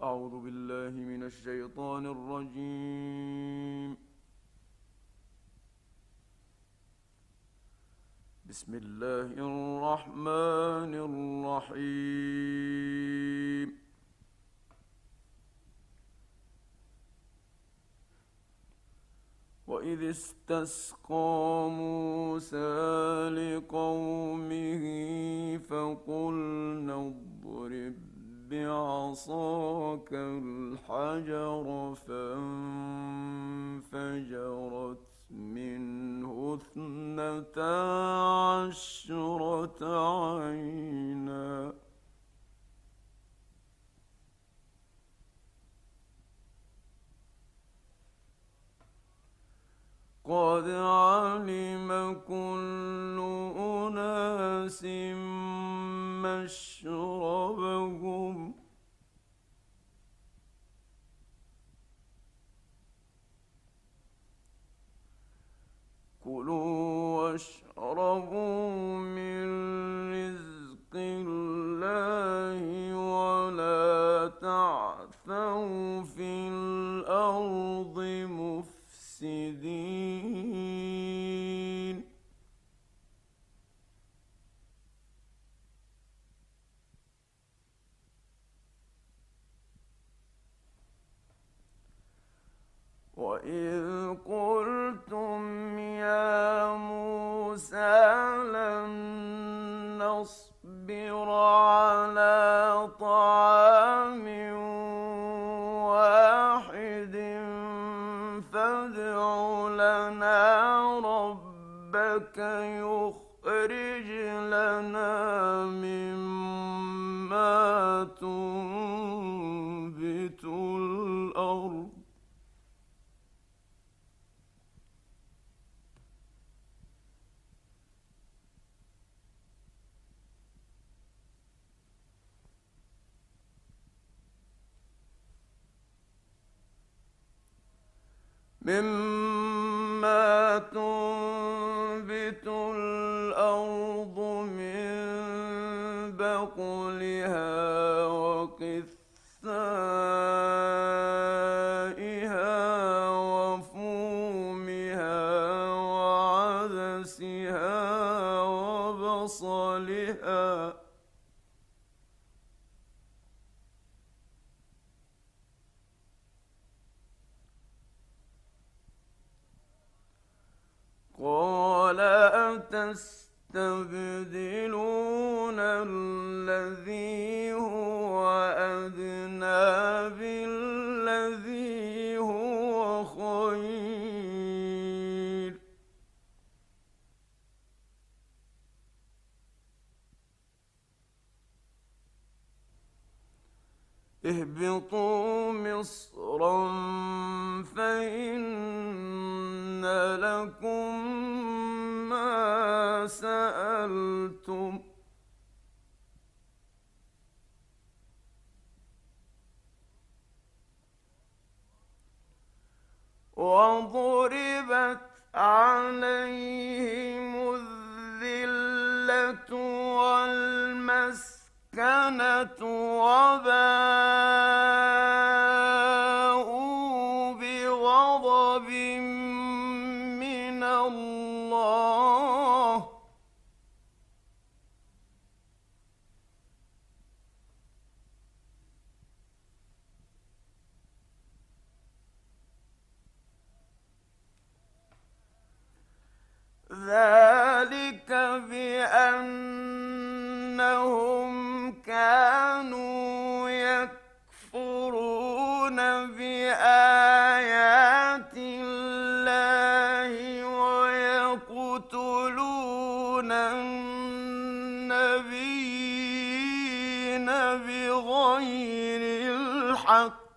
أعوذ بالله من الشيطان الرجيم. بسم الله الرحمن الرحيم. وإذ استسقى موسى لقومه فقلنا اضرب بعصاك الحجر فانفجرت منه 12 عينا قد علم كل أناس مشربهم كلوا واشربوا من رزق الله ولا تعثوا في الأرض مفسدين. وإذ قلتم يا موسى لن نصبر على طعام واحد فادع لنا ربك يخرج لنا مما تنبت الأرض من بقلها وقثائها وفومها وعدسها وبصلها قال أتستبدلون الذي هو أدنى بالذي هو خير اهبطوا مصرا فإن لكم ما سألتم وضربت عليهم الذلة والمسكنة وباءوا بغضب من الله ذلك بأنهم كانوا يكفرون بآيات الله ويقتلون النبيين بغير الحق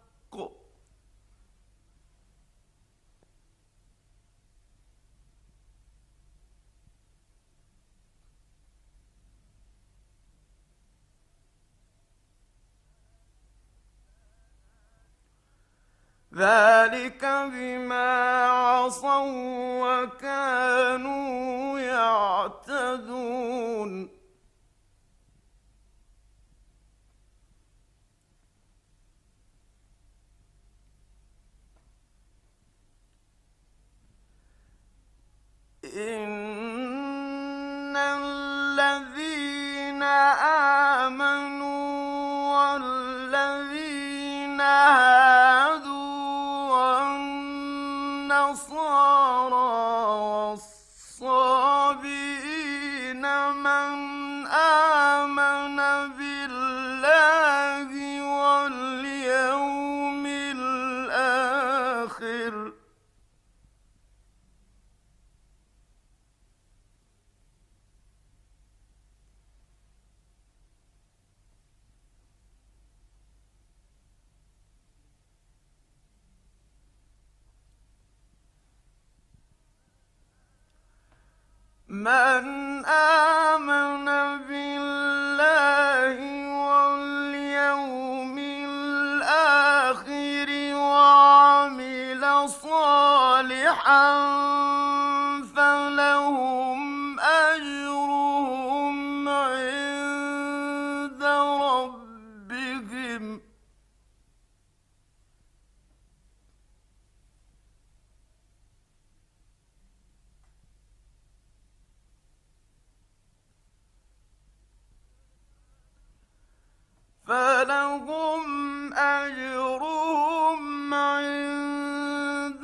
ذلك بما عصوا وكانوا يعتدون إن الذين آمنوا والذين هادوا والنصارى والصابئين من آمن بالله واليوم الآخر من آمن بالله واليوم الآخر وعمل صالحا فلهم أجرهم عند ربهم فلهم أجرهم عند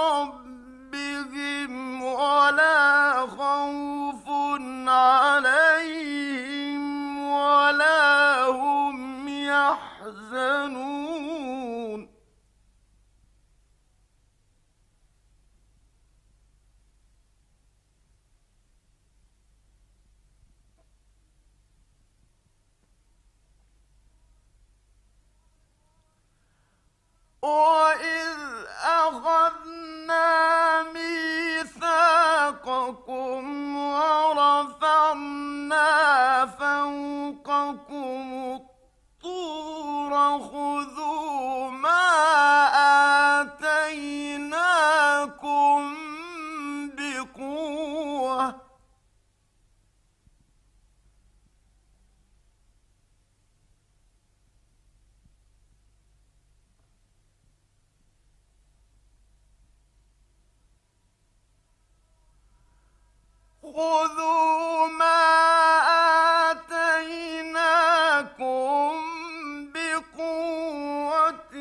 ربهم ولا خوف عليهم ولا هم يحزنون وَإِذْ أَخَذْنَا مِيثَاقَكُمْ وَرَفَعْنَا فَوْقَكُمُ الطُّورَ خُذُوا مَا آتَيْنَاكُمْ بِقُوَّةٍ خذوا ما آتيناكم بقوة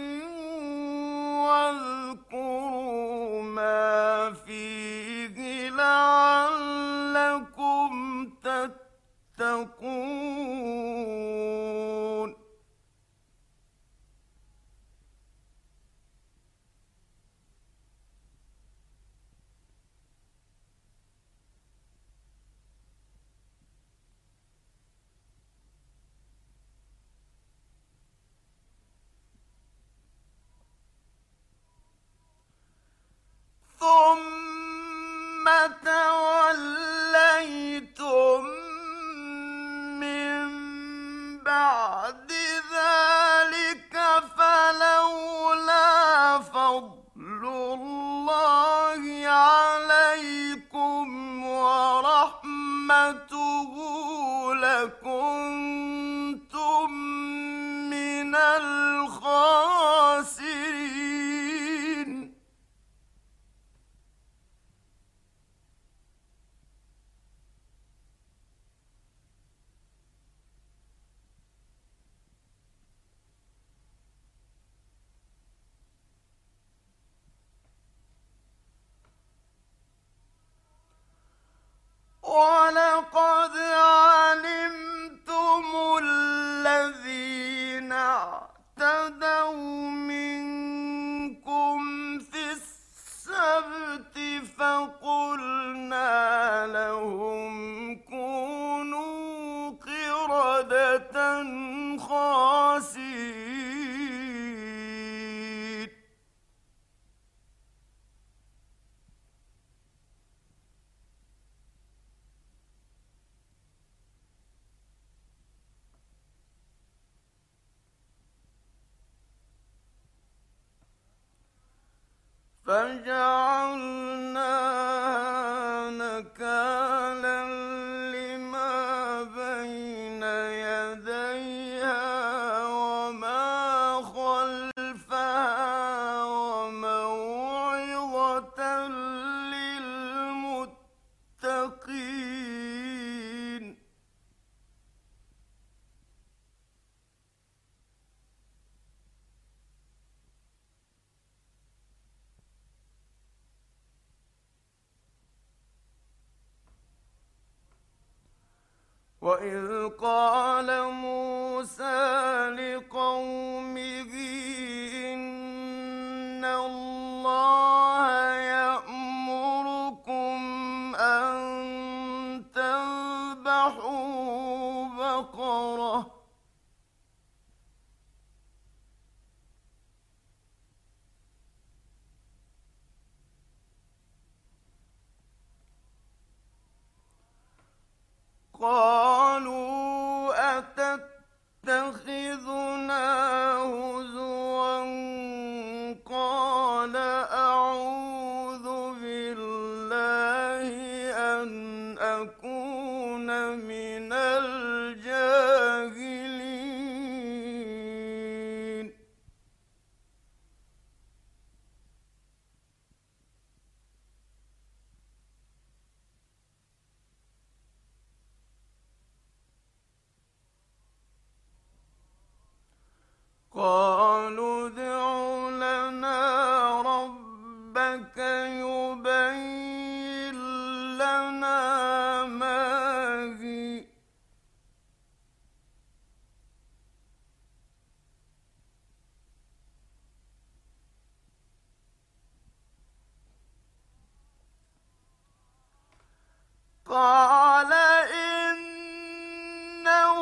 واذكروا ما فيه لعلكم تتقون ثم توليتم من بعد ذلك فلولا فضل الله عليكم ورحمته لكنتم من الخاسرين وَلَقَدْ عَلِمْتُمُ الَّذِينَ اعْتَدَوْا مِنكُمْ فِي السَّبْتِ فَقُلْنَا لَهُمْ كُونُوا قِرَدَةً خَاسِئِينَ فَجَعَلْنَاهَا نَكَالًا لِمَا بَيْنَ يَدَيْهَا وَمَا خَلْفَهَا وَمَوْعِظَةً لِلْمُتَّقِينَ وإذ قال موسى لقومه إن الله يأمركم أن تذبحوا بقرة قالوا أتتخذنا هزوا قال أعوذ بالله أن أكون من الجاهلين قالوا ادع لنا ربك يبين لنا ما هي قال إنه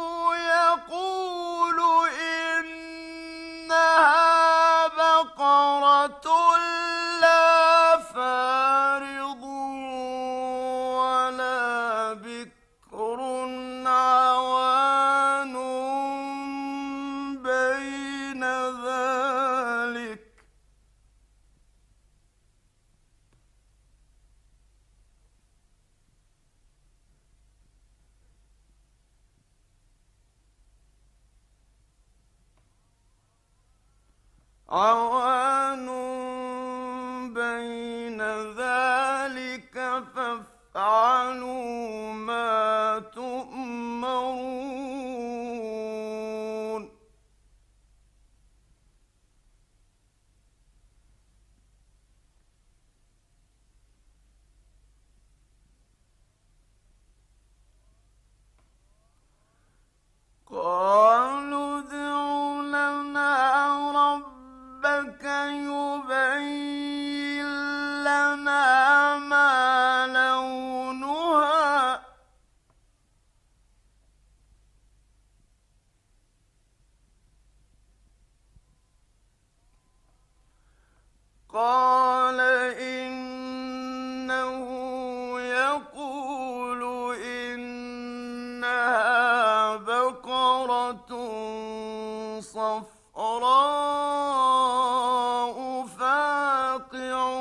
يقول إنها بقرة لا فارض ولا بكر عوان بين ذلك عوان بين ذلك فافعلوا ما تؤمرون قالوا ادع لنا ربك يبين لنا ما لونها قال إنه يقول إنها بقرة صفراء فاقع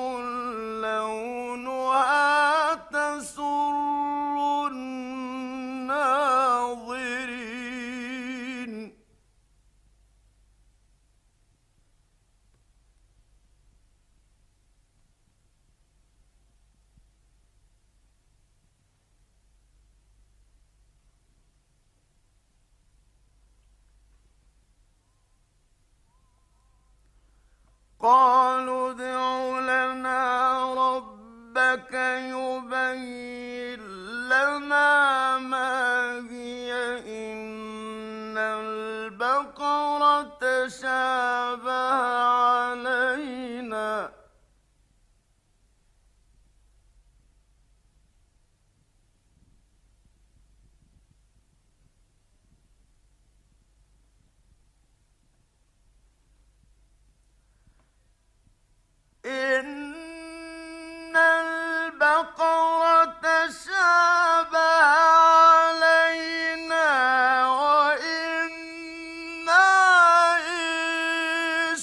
لونها تسر الناظرين قالوا ادع لنا ربك يبين لنا ما هي إن البقرة تشابه علينا إن البقرة تشابه علينا وإنا إن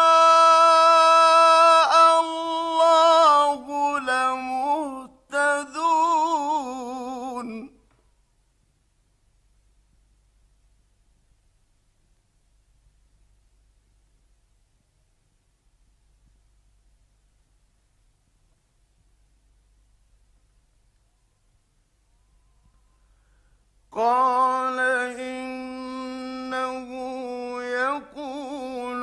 شاء الله لمهتدون قال إنه يقول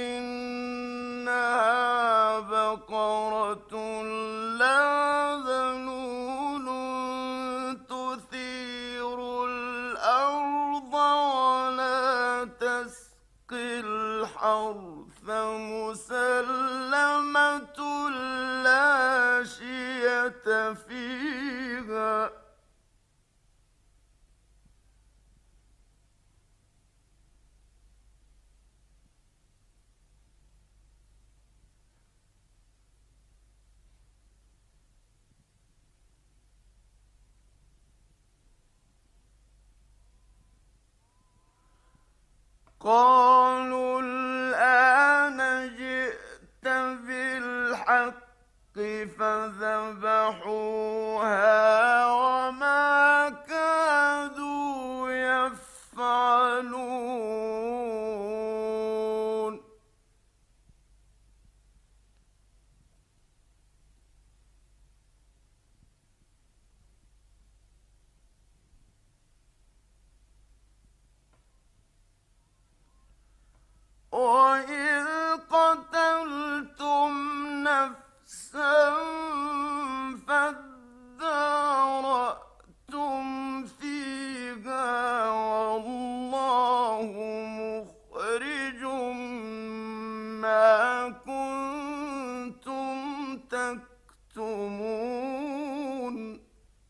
إنها بقرة لا ذلول تثير الْحَرْثَ مُسَلَّمَةٌ لَّا شِيَةَ فِيهَا ۚ قَالُوا الْآنَ جِئْتَ بِالْحَقِّ فَذَبَحُوهَا وَمَا كَادُوا يَفْعَلُونَ وَإِذْ قَتَلْتُمْ نَفْسًا فَادَّارَأْتُمْ فِيهَا وَاللَّهُ مُخْرِجٌ مَّا كُنتُمْ تَكْتُمُونَ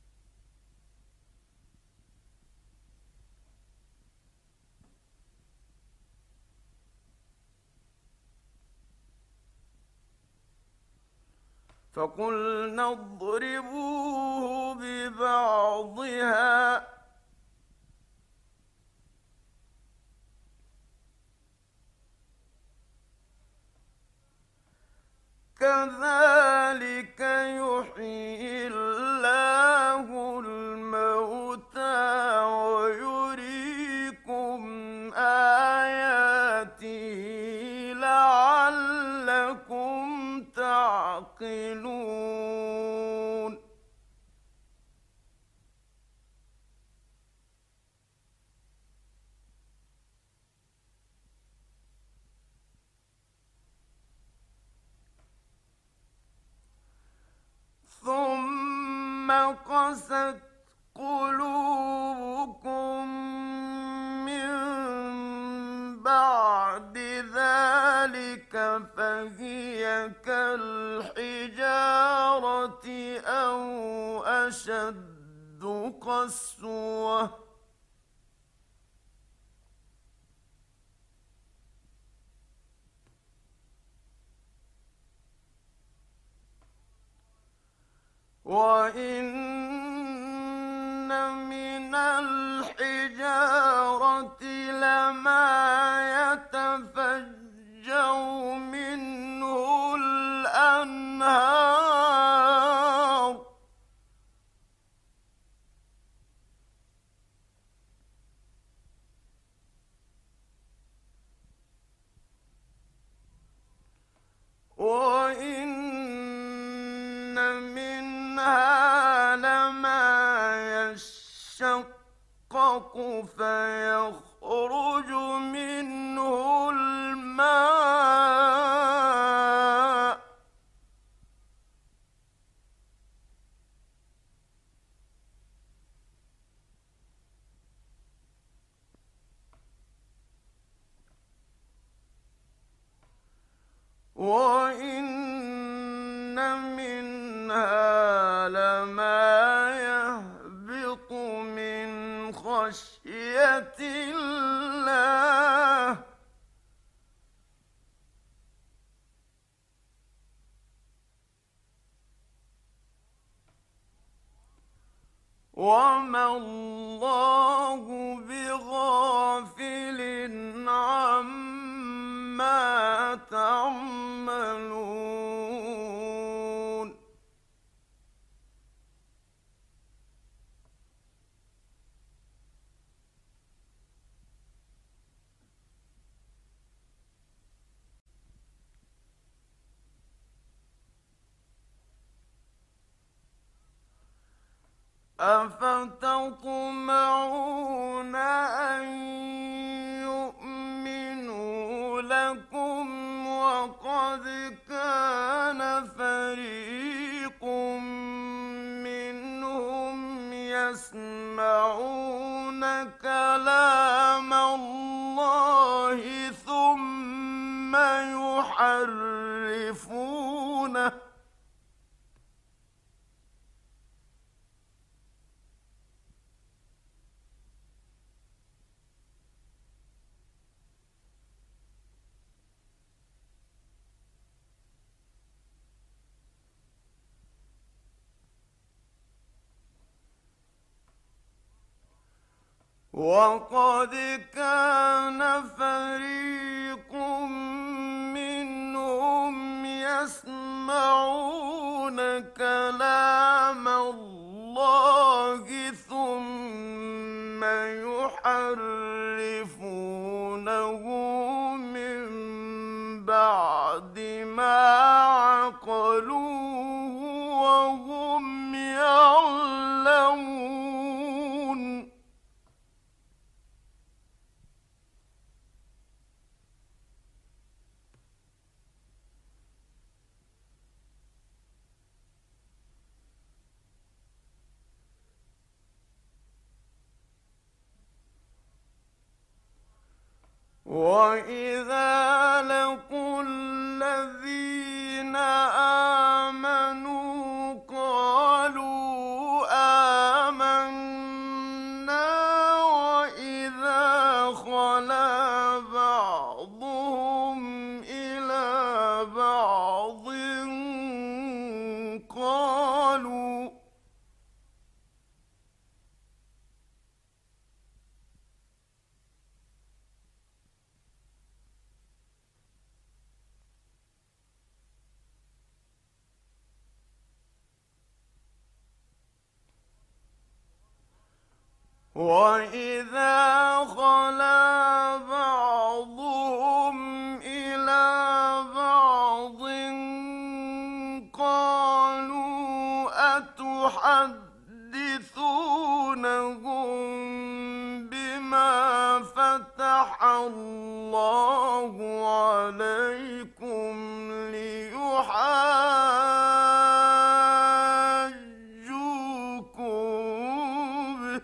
فَقُلْنَا اضْرِبُوهُ بِبَعْضِهَا ۚ كَذَٰلِكَ يُحْيِي اللَّهُ الْمَوْتَىٰ وَيُرِيكُمْ آيَاتِهِ لَعَلَّكُمْ تَعْقِلُونَ ثُمَّ قَسَتْ قُلُوبُكُم مِّن بَعْدِ ذَٰلِكَ فَهِيَ كَالْحِجَارَةِ أَوْ أَشَدُّ قَسْوَةً ۚ وَإِنَّ مِنَ الْحِجَارَةِ لَمَا يَتَفَجَّرُ مِنْهُ الْأَنْهَارُ ۚ وَإِنَّ مِنْهَا لَمَا يَشَّقَّقُ فَيَخْرُجُ مِنْهُ الْمَاءُ ۚ وَإِنَّ مِنْهَا لَمَا يَهْبِطُ مِنْ خَشْيَةِ اللَّهِ ۗ وَمَا اللَّهُ بِغَافِلٍ عَمَّا تَعْمَلُونَ أَفَتَطْمَعُونَ أَن يُؤْمِنُوا لَكُمْ وَقَدْ كَانَ فَرِيقٌ مِّنْهُمْ يَسْمَعُونَ كَلَامَ اللَّهِ ثُمَّ يحرفونه وقد كان فريق منهم يسمعون كلام الله ثم يحرفونه من بعد ما عقلوه وهم يعلمون وَإِذَا لَقُوا الَّذِينَ آمَنُوا قَالُوا آمَنَّا وَإِذَا خَلَا بَعْضُهُمْ إِلَىٰ بَعْضٍ قَالُوا وَإِذَا خَلَا بَعْضُهُمْ إِلَىٰ بَعْضٍ قَالُوا أَتُحَدِّثُونَهُم بِمَا فَتَحَ اللَّهُ عَلَيْكُمْ لِيُحَاجُّوكُم بِهِ ۚ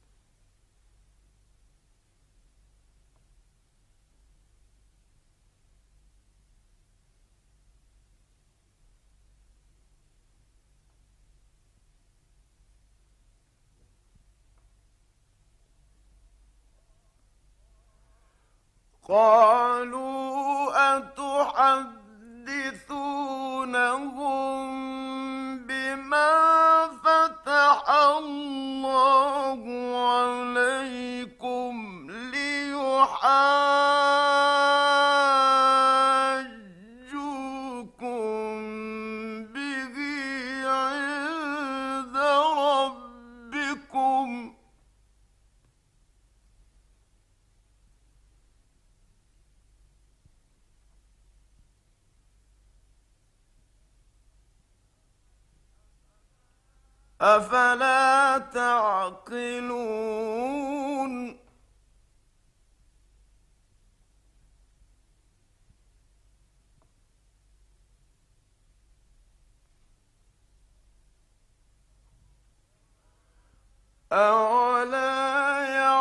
قالوا أتحدثونهم بما فتح الله عليكم ليحاجوكم به عند ربكم أفلا تعقلون أولا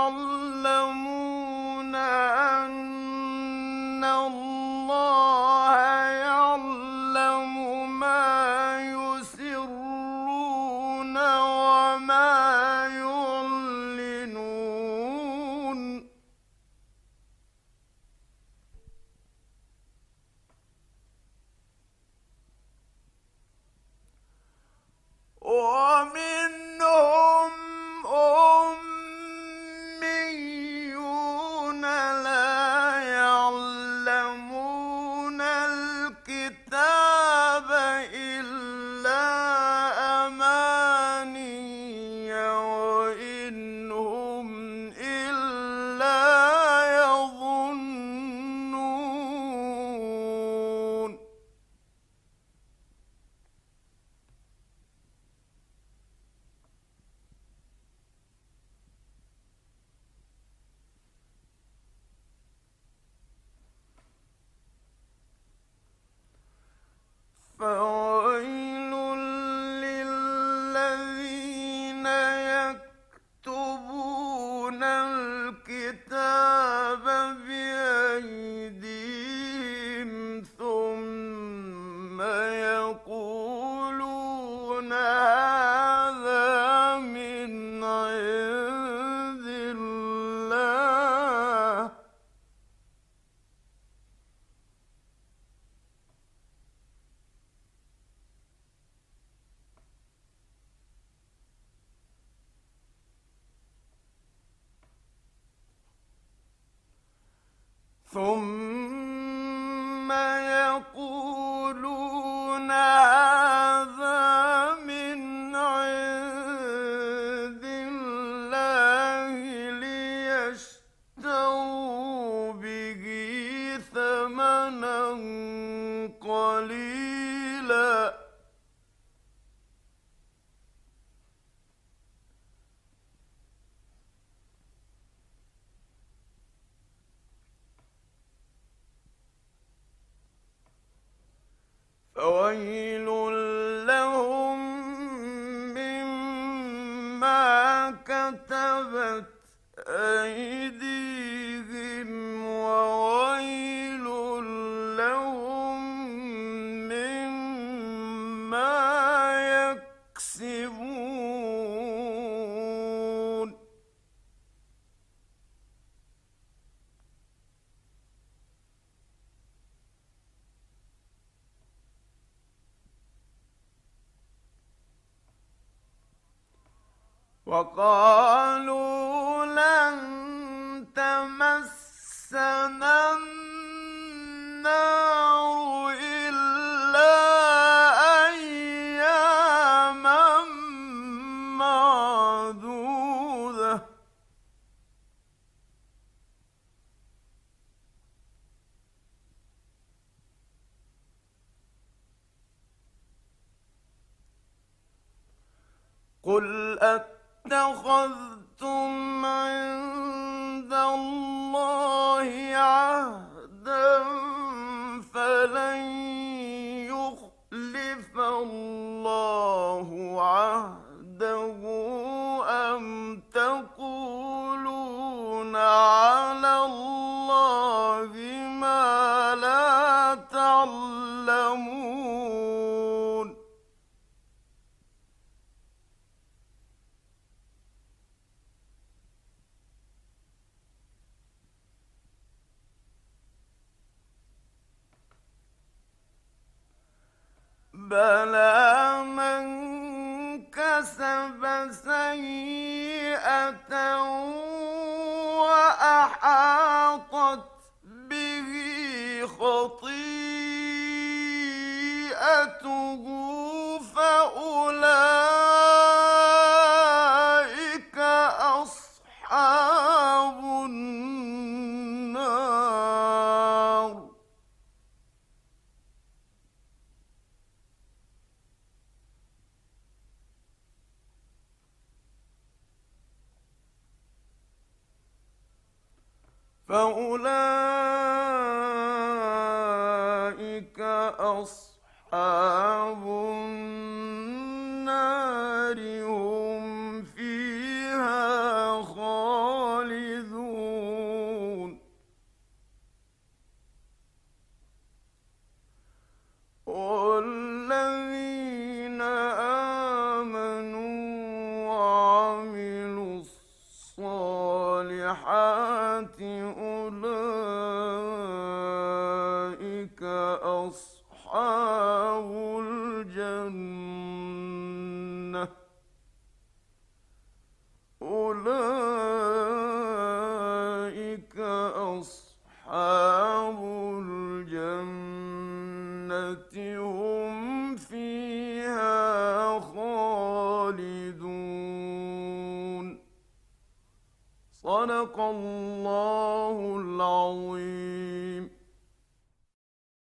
يعلمون أن الله يعلم ما يسرون وما يعلنون ومنهم أميون لا يعلمون ثم يقولون هذا من عند الله ليشتروا به ثمنا قليلا فويل لهم مما كتبت أيديهم وويل لهم مما يكسبون وقالوا لن تمسنا النار إلا أياما معدودة قل اتخذتم عند الله عهدا فلن يخلف الله عهده أم تقولون على الله ما لا تعلمون بلى من كسب سيئة وأحاطت به خطيئته فأولئك أصحاب النار فأولئك أصحاب النار هم فيها خالدون والذين آمنوا وعملوا الصالحات أولئك أصحاب الجنة أولئك أصحاب الجنة